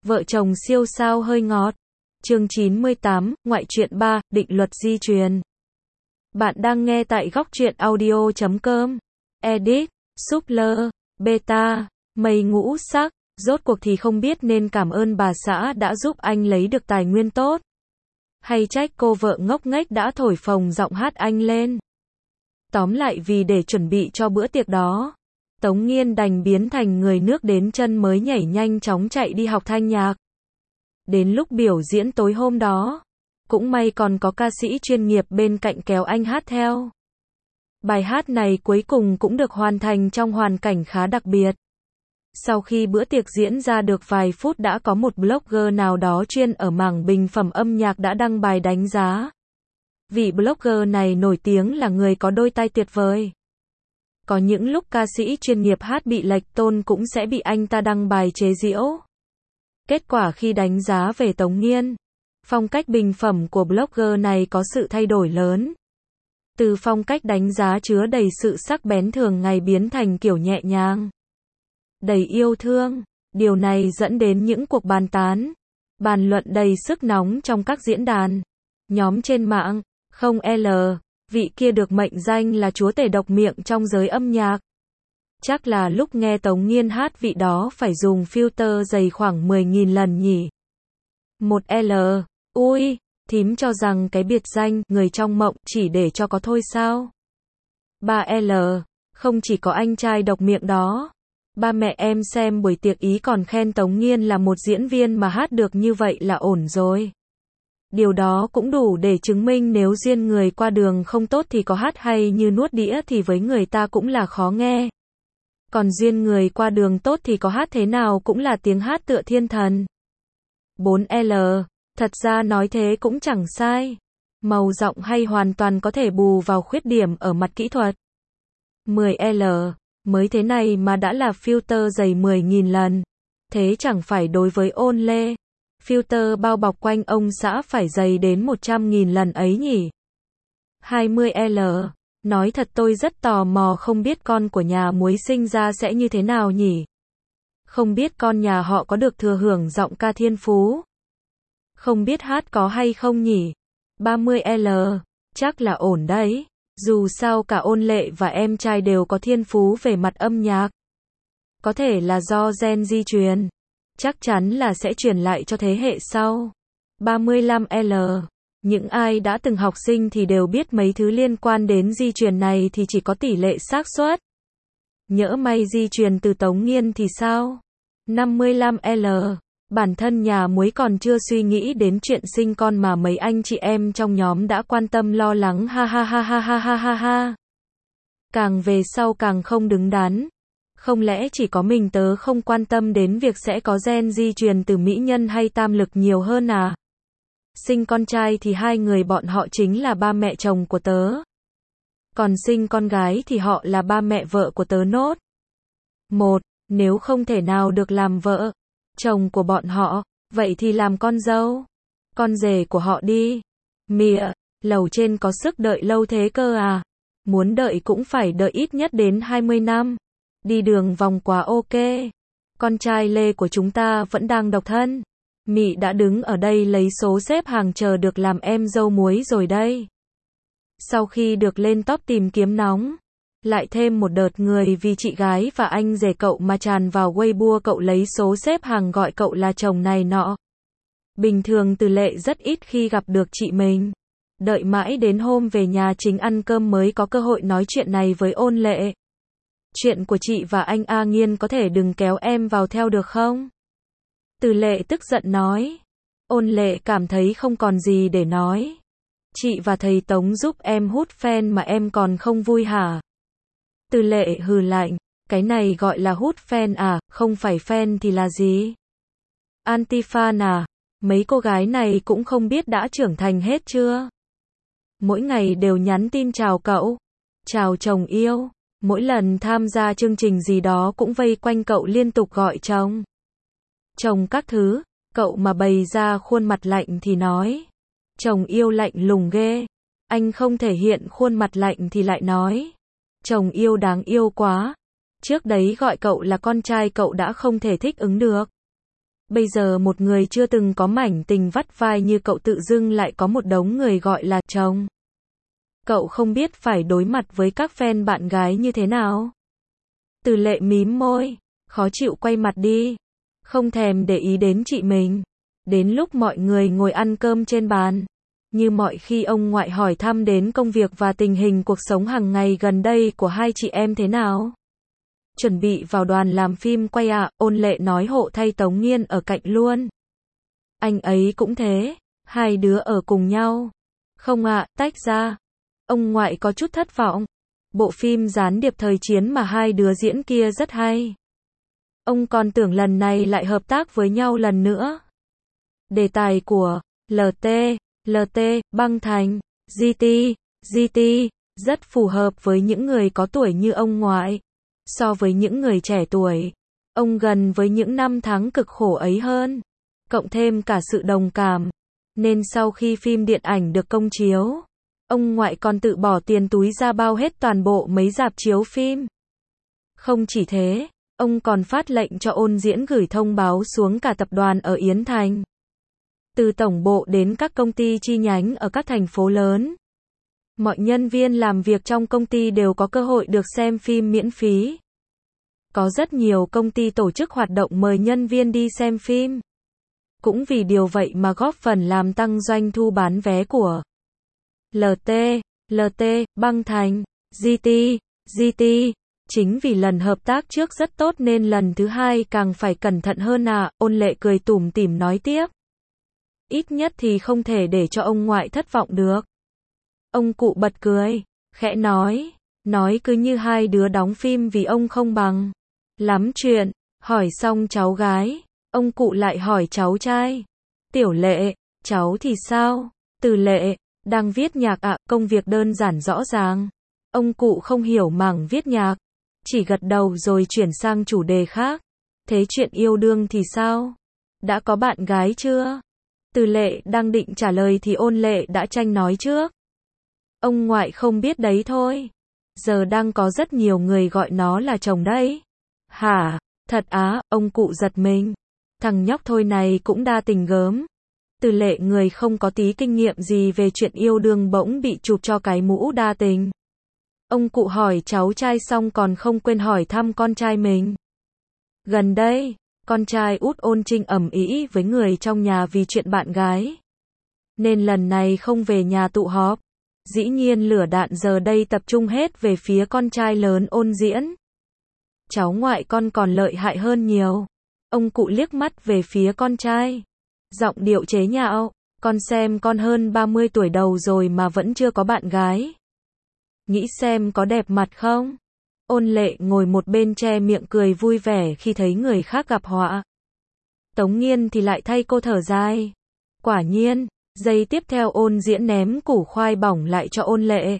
Vợ chồng siêu sao hơi ngọt. Chương 98, ngoại truyện 3, định luật di truyền. Bạn đang nghe tại góc truyện audio.com. Edit, Suppler, Beta, mây ngũ sắc, rốt cuộc thì không biết nên cảm ơn bà xã đã giúp anh lấy được tài nguyên tốt, hay trách cô vợ ngốc nghếch đã thổi phồng giọng hát anh lên. Tóm lại vì để chuẩn bị cho bữa tiệc đó, Tống Nghiên đành biến thành người nước đến chân mới nhảy nhanh chóng chạy đi học thanh nhạc. Đến lúc biểu diễn tối hôm đó, cũng may còn có ca sĩ chuyên nghiệp bên cạnh kéo anh hát theo. Bài hát này cuối cùng cũng được hoàn thành trong hoàn cảnh khá đặc biệt. Sau khi bữa tiệc diễn ra được vài phút đã có một blogger nào đó chuyên ở mảng bình phẩm âm nhạc đã đăng bài đánh giá. Vị blogger này nổi tiếng là người có đôi tai tuyệt vời. Có những lúc ca sĩ chuyên nghiệp hát bị lệch tone cũng sẽ bị anh ta đăng bài chế giễu. Kết quả khi đánh giá về Tống Nghiên, phong cách bình phẩm của blogger này có sự thay đổi lớn. Từ phong cách đánh giá chứa đầy sự sắc bén thường ngày biến thành kiểu nhẹ nhàng, đầy yêu thương. Điều này dẫn đến những cuộc bàn tán, bàn luận đầy sức nóng trong các diễn đàn, nhóm trên mạng. Không L, vị kia được mệnh danh là chúa tể độc miệng trong giới âm nhạc. Chắc là lúc nghe Tống Nghiên hát vị đó phải dùng filter dày khoảng 10.000 lần nhỉ. Một L, ui, thím cho rằng cái biệt danh người trong mộng chỉ để cho có thôi sao? 3 L, không chỉ có anh trai độc miệng đó. Ba mẹ em xem buổi tiệc ý còn khen Tống Nghiên là một diễn viên mà hát được như vậy là ổn rồi. Điều đó cũng đủ để chứng minh nếu duyên người qua đường không tốt thì có hát hay như nuốt đĩa thì với người ta cũng là khó nghe. Còn duyên người qua đường tốt thì có hát thế nào cũng là tiếng hát tựa thiên thần. 4 L, thật ra nói thế cũng chẳng sai. Màu giọng hay hoàn toàn có thể bù vào khuyết điểm ở mặt kỹ thuật. 10 L, mới thế này mà đã là filter dày 10.000 lần. Thế chẳng phải đối với Ôn Lê, filter bao bọc quanh ông xã phải dày đến 100.000 lần ấy nhỉ? 20 L, nói thật tôi rất tò mò không biết con của nhà muối sinh ra sẽ như thế nào nhỉ? Không biết con nhà họ có được thừa hưởng giọng ca thiên phú? Không biết hát có hay không nhỉ? 30 L, chắc là ổn đấy. Dù sao cả Ôn Lệ và em trai đều có thiên phú về mặt âm nhạc. Có thể là do gen di truyền. Chắc chắn là sẽ truyền lại cho thế hệ sau. 35 L, những ai đã từng học sinh thì đều biết mấy thứ liên quan đến di truyền này thì chỉ có tỷ lệ xác suất. Nhỡ may di truyền từ Tống Nghiên thì sao? 55 L, bản thân nhà muối còn chưa suy nghĩ đến chuyện sinh con mà mấy anh chị em trong nhóm đã quan tâm lo lắng ha ha ha ha ha ha ha ha. Càng về sau càng không đứng đắn. Không lẽ chỉ có mình tớ không quan tâm đến việc sẽ có gen di truyền từ mỹ nhân hay tam lực nhiều hơn à? Sinh con trai thì hai người bọn họ chính là ba mẹ chồng của tớ. Còn sinh con gái thì họ là ba mẹ vợ của tớ nốt. Một, nếu không thể nào được làm vợ, chồng của bọn họ, vậy thì làm con dâu, con rể của họ đi. Mịa, lầu trên có sức đợi lâu thế cơ à? Muốn đợi cũng phải đợi ít nhất đến 20 năm. Đi đường vòng quá ok. Con trai Lê của chúng ta vẫn đang độc thân. Mị đã đứng ở đây lấy số xếp hàng chờ được làm em dâu muối rồi đây. Sau khi được lên top tìm kiếm nóng, lại thêm một đợt người vì chị gái và anh rể cậu mà tràn vào Weibo cậu lấy số xếp hàng gọi cậu là chồng này nọ. Bình thường Từ Lệ rất ít khi gặp được chị mình. Đợi mãi đến hôm về nhà chính ăn cơm mới có cơ hội nói chuyện này với Ôn Lệ. Chuyện của chị và anh A Nghiên có thể đừng kéo em vào theo được không? Từ Lệ tức giận nói. Ôn Lệ cảm thấy không còn gì để nói. Chị và thầy Tống giúp em hút fan mà em còn không vui hả? Từ Lệ hừ lạnh. Cái này gọi là hút fan à, không phải fan thì là gì? Anti-fan à? Mấy cô gái này cũng không biết đã trưởng thành hết chưa? Mỗi ngày đều nhắn tin chào cậu, chào chồng yêu. Mỗi lần tham gia chương trình gì đó cũng vây quanh cậu liên tục gọi chồng. Chồng các thứ, cậu mà bày ra khuôn mặt lạnh thì nói. Chồng yêu lạnh lùng ghê. Anh không thể hiện khuôn mặt lạnh thì lại nói. Chồng yêu đáng yêu quá. Trước đấy gọi cậu là con trai cậu đã không thể thích ứng được. Bây giờ một người chưa từng có mảnh tình vắt vai như cậu tự dưng lại có một đống người gọi là chồng. Cậu không biết phải đối mặt với các fan bạn gái như thế nào. Từ Lệ mím môi, khó chịu quay mặt đi, không thèm để ý đến chị mình. Đến lúc mọi người ngồi ăn cơm trên bàn, như mọi khi ông ngoại hỏi thăm đến công việc và tình hình cuộc sống hàng ngày gần đây của hai chị em thế nào. Chuẩn bị vào đoàn làm phim quay ạ, Ôn Lệ nói hộ thay Tống Nghiên ở cạnh luôn. Anh ấy cũng thế, hai đứa ở cùng nhau. Không ạ, tách ra. Ông ngoại có chút thất vọng. Bộ phim gián điệp thời chiến mà hai đứa diễn kia rất hay. Ông còn tưởng lần này lại hợp tác với nhau lần nữa. Đề tài của LT, Băng Thành, GT, rất phù hợp với những người có tuổi như ông ngoại. So với những người trẻ tuổi, ông gần với những năm tháng cực khổ ấy hơn. Cộng thêm cả sự đồng cảm. Nên sau khi phim điện ảnh được công chiếu, ông ngoại còn tự bỏ tiền túi ra bao hết toàn bộ mấy rạp chiếu phim. Không chỉ thế, ông còn phát lệnh cho Ôn Diễn gửi thông báo xuống cả tập đoàn ở Yến Thành. Từ tổng bộ đến các công ty chi nhánh ở các thành phố lớn. Mọi nhân viên làm việc trong công ty đều có cơ hội được xem phim miễn phí. Có rất nhiều công ty tổ chức hoạt động mời nhân viên đi xem phim. Cũng vì điều vậy mà góp phần làm tăng doanh thu bán vé của LT, Băng Thành, GT. Chính vì lần hợp tác trước rất tốt nên lần thứ hai càng phải cẩn thận hơn ạ, Ôn Lệ cười tủm tỉm nói tiếp. Ít nhất thì không thể để cho ông ngoại thất vọng được. Ông cụ bật cười, khẽ nói cứ như hai đứa đóng phim vì ông không bằng. Lắm chuyện, hỏi xong cháu gái, ông cụ lại hỏi cháu trai. Tiểu Lệ, cháu thì sao? Từ Lệ, đang viết nhạc ạ, công việc đơn giản rõ ràng. Ông cụ không hiểu mảng viết nhạc, chỉ gật đầu rồi chuyển sang chủ đề khác. Thế chuyện yêu đương thì sao? Đã có bạn gái chưa? Từ Lệ đang định trả lời thì Ôn Lệ đã tranh nói trước. Ông ngoại không biết đấy thôi. Giờ đang có rất nhiều người gọi nó là chồng đấy. Hả? Thật á, ông cụ giật mình. Thằng nhóc thôi này cũng đa tình gớm. Từ Lệ người không có tí kinh nghiệm gì về chuyện yêu đương bỗng bị chụp cho cái mũ đa tình. Ông cụ hỏi cháu trai xong còn không quên hỏi thăm con trai mình. Gần đây, con trai út Ôn Trinh ầm ĩ với người trong nhà vì chuyện bạn gái. Nên lần này không về nhà tụ họp. Dĩ nhiên lửa đạn giờ đây tập trung hết về phía con trai lớn Ôn Diễn. Cháu ngoại con còn lợi hại hơn nhiều. Ông cụ liếc mắt về phía con trai. Giọng điệu chế nhạo, con xem con hơn 30 tuổi đầu rồi mà vẫn chưa có bạn gái. Nghĩ xem có đẹp mặt không? Ôn Lệ ngồi một bên che miệng cười vui vẻ khi thấy người khác gặp họa. Tống Nghiên thì lại thay cô thở dài. Quả nhiên, giây tiếp theo Ôn Diễn ném củ khoai bỏng lại cho Ôn Lệ.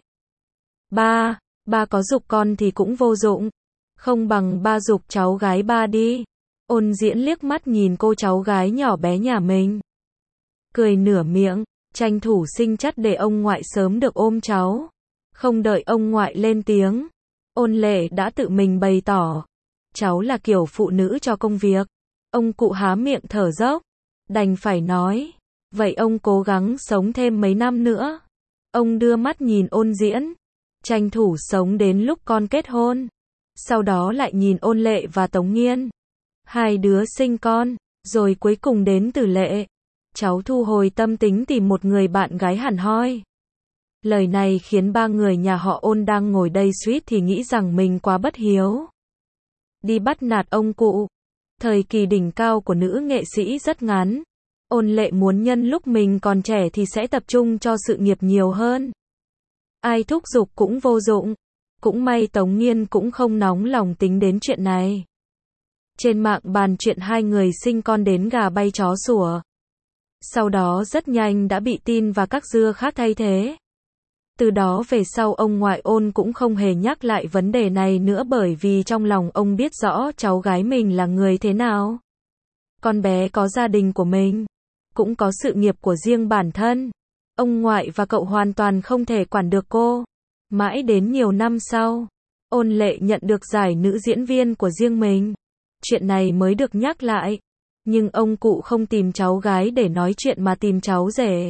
Ba có giục con thì cũng vô dụng. Không bằng ba giục cháu gái ba đi. Ôn Diễn liếc mắt nhìn cô cháu gái nhỏ bé nhà mình. Cười nửa miệng, tranh thủ sinh chắt để ông ngoại sớm được ôm cháu. Không đợi ông ngoại lên tiếng, Ôn Lệ đã tự mình bày tỏ. Cháu là kiểu phụ nữ cho công việc. Ông cụ há miệng thở dốc. Đành phải nói. Vậy ông cố gắng sống thêm mấy năm nữa. Ông đưa mắt nhìn Ôn Diễn. Tranh thủ sống đến lúc con kết hôn. Sau đó lại nhìn Ôn Lệ và Tống Nghiên. Hai đứa sinh con, rồi cuối cùng đến Từ Lệ. Cháu thu hồi tâm tính tìm một người bạn gái hẳn hoi. Lời này khiến ba người nhà họ Ôn đang ngồi đây suýt thì nghĩ rằng mình quá bất hiếu. Đi bắt nạt ông cụ. Thời kỳ đỉnh cao của nữ nghệ sĩ rất ngắn. Ôn Lệ muốn nhân lúc mình còn trẻ thì sẽ tập trung cho sự nghiệp nhiều hơn. Ai thúc giục cũng vô dụng. Cũng may Tống Nghiên cũng không nóng lòng tính đến chuyện này. Trên mạng bàn chuyện hai người sinh con đến gà bay chó sủa. Sau đó rất nhanh đã bị tin và các dưa khác thay thế. Từ đó về sau ông ngoại Ôn cũng không hề nhắc lại vấn đề này nữa bởi vì trong lòng ông biết rõ cháu gái mình là người thế nào. Con bé có gia đình của mình, cũng có sự nghiệp của riêng bản thân. Ông ngoại và cậu hoàn toàn không thể quản được cô. Mãi đến nhiều năm sau, Ôn Lệ nhận được giải nữ diễn viên của riêng mình. Chuyện này mới được nhắc lại. Nhưng ông cụ không tìm cháu gái để nói chuyện mà tìm cháu rể.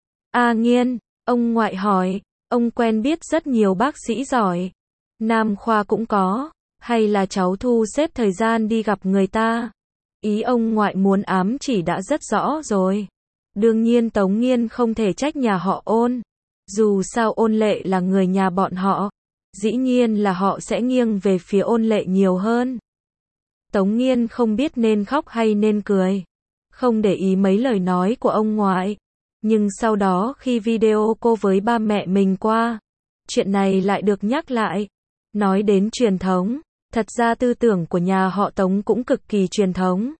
A Nghiên, ông ngoại hỏi, ông quen biết rất nhiều bác sĩ giỏi. Nam khoa cũng có, hay là cháu thu xếp thời gian đi gặp người ta? Ý ông ngoại muốn ám chỉ đã rất rõ rồi. Đương nhiên Tống Nghiên không thể trách nhà họ Ôn. Dù sao Ôn Lệ là người nhà bọn họ. Dĩ nhiên là họ sẽ nghiêng về phía Ôn Lệ nhiều hơn. Tống Nghiên không biết nên khóc hay nên cười. Không để ý mấy lời nói của ông ngoại. Nhưng sau đó khi video cô với ba mẹ mình qua, chuyện này lại được nhắc lại. Nói đến truyền thống, thật ra tư tưởng của nhà họ Tống cũng cực kỳ truyền thống.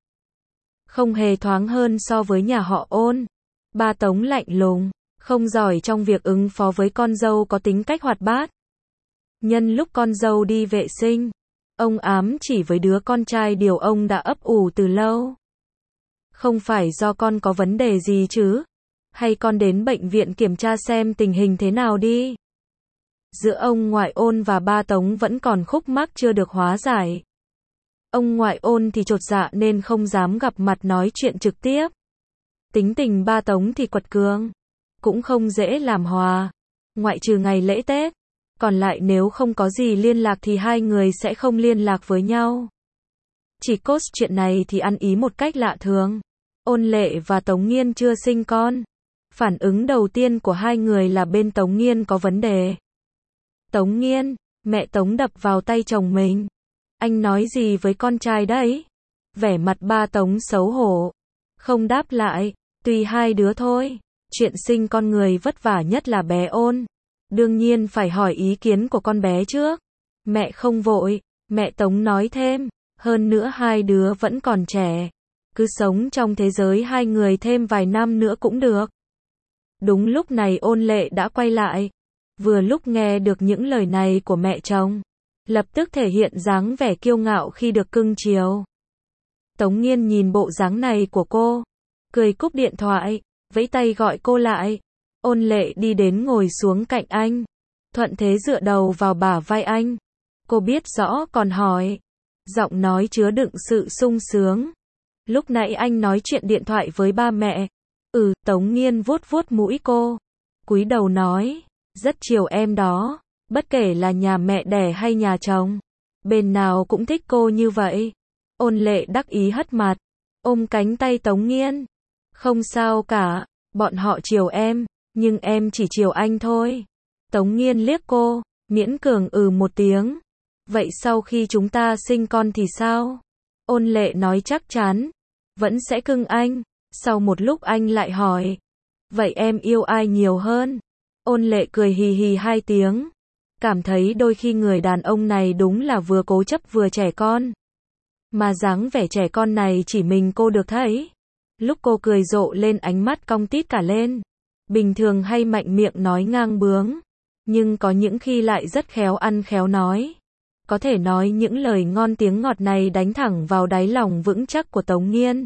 Không hề thoáng hơn so với nhà họ Ôn. Ba Tống lạnh lùng, không giỏi trong việc ứng phó với con dâu có tính cách hoạt bát. Nhân lúc con dâu đi vệ sinh, ông ám chỉ với đứa con trai điều ông đã ấp ủ từ lâu. Không phải do con có vấn đề gì chứ? Hay con đến bệnh viện kiểm tra xem tình hình thế nào đi? Giữa ông ngoại Ôn và ba Tống vẫn còn khúc mắc chưa được hóa giải. Ông ngoại Ôn thì chột dạ nên không dám gặp mặt nói chuyện trực tiếp. Tính tình ba Tống thì quật cường, cũng không dễ làm hòa. Ngoại trừ ngày lễ Tết, còn lại nếu không có gì liên lạc thì hai người sẽ không liên lạc với nhau. Chỉ cốt chuyện này thì ăn ý một cách lạ thường. Ôn Lệ và Tống Nghiên chưa sinh con. Phản ứng đầu tiên của hai người là bên Tống Nghiên có vấn đề. Tống Nghiên, mẹ Tống đập vào tay chồng mình. Anh nói gì với con trai đấy? Vẻ mặt ba Tống xấu hổ. Không đáp lại, tùy hai đứa thôi. Chuyện sinh con người vất vả nhất là bé Ôn. Đương nhiên phải hỏi ý kiến của con bé trước. Mẹ không vội, mẹ Tống nói thêm. Hơn nữa hai đứa vẫn còn trẻ. Cứ sống trong thế giới hai người thêm vài năm nữa cũng được. Đúng lúc này Ôn Lệ đã quay lại. Vừa lúc nghe được những lời này của mẹ chồng, lập tức thể hiện dáng vẻ kiêu ngạo khi được cưng chiều. Tống Nghiên nhìn bộ dáng này của cô, cười cúp điện thoại, vẫy tay gọi cô lại. Ôn Lệ đi đến ngồi xuống cạnh anh, thuận thế dựa đầu vào bả vai anh. Cô biết rõ còn hỏi, giọng nói chứa đựng sự sung sướng. Lúc nãy anh nói chuyện điện thoại với ba mẹ. Tống Nghiên vuốt vuốt mũi cô, cúi đầu nói, rất chiều em đó, bất kể là nhà mẹ đẻ hay nhà chồng, bên nào cũng thích cô như vậy. Ôn Lệ đắc ý hất mặt, ôm cánh tay Tống Nghiên. Không sao cả, bọn họ chiều em, nhưng em chỉ chiều anh thôi. Tống Nghiên liếc cô, miễn cường một tiếng. Vậy sau khi chúng ta sinh con thì sao? Ôn Lệ nói chắc chắn, vẫn sẽ cưng anh. Sau một lúc anh lại hỏi, vậy em yêu ai nhiều hơn? Ôn Lệ cười hì hì hai tiếng. Cảm thấy đôi khi người đàn ông này đúng là vừa cố chấp vừa trẻ con. Mà dáng vẻ trẻ con này chỉ mình cô được thấy. Lúc cô cười rộ lên ánh mắt cong tít cả lên. Bình thường hay mạnh miệng nói ngang bướng. Nhưng có những khi lại rất khéo ăn khéo nói. Có thể nói những lời ngon tiếng ngọt này đánh thẳng vào đáy lòng vững chắc của Tống Nghiên.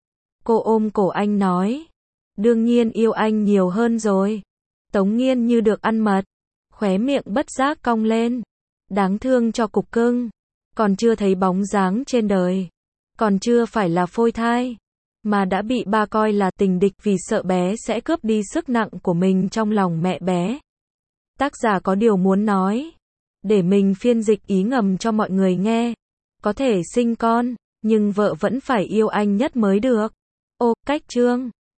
Cô ôm cổ anh nói, đương nhiên yêu anh nhiều hơn rồi. Tống Nghiên như được ăn mật, khóe miệng bất giác cong lên. Đáng thương cho cục cưng, còn chưa thấy bóng dáng trên đời, còn chưa phải là phôi thai, mà đã bị ba coi là tình địch vì sợ bé sẽ cướp đi sức nặng của mình trong lòng mẹ bé. Tác giả có điều muốn nói, để mình phiên dịch ý ngầm cho mọi người nghe. Có thể sinh con, nhưng vợ vẫn phải yêu anh nhất mới được. Cách chương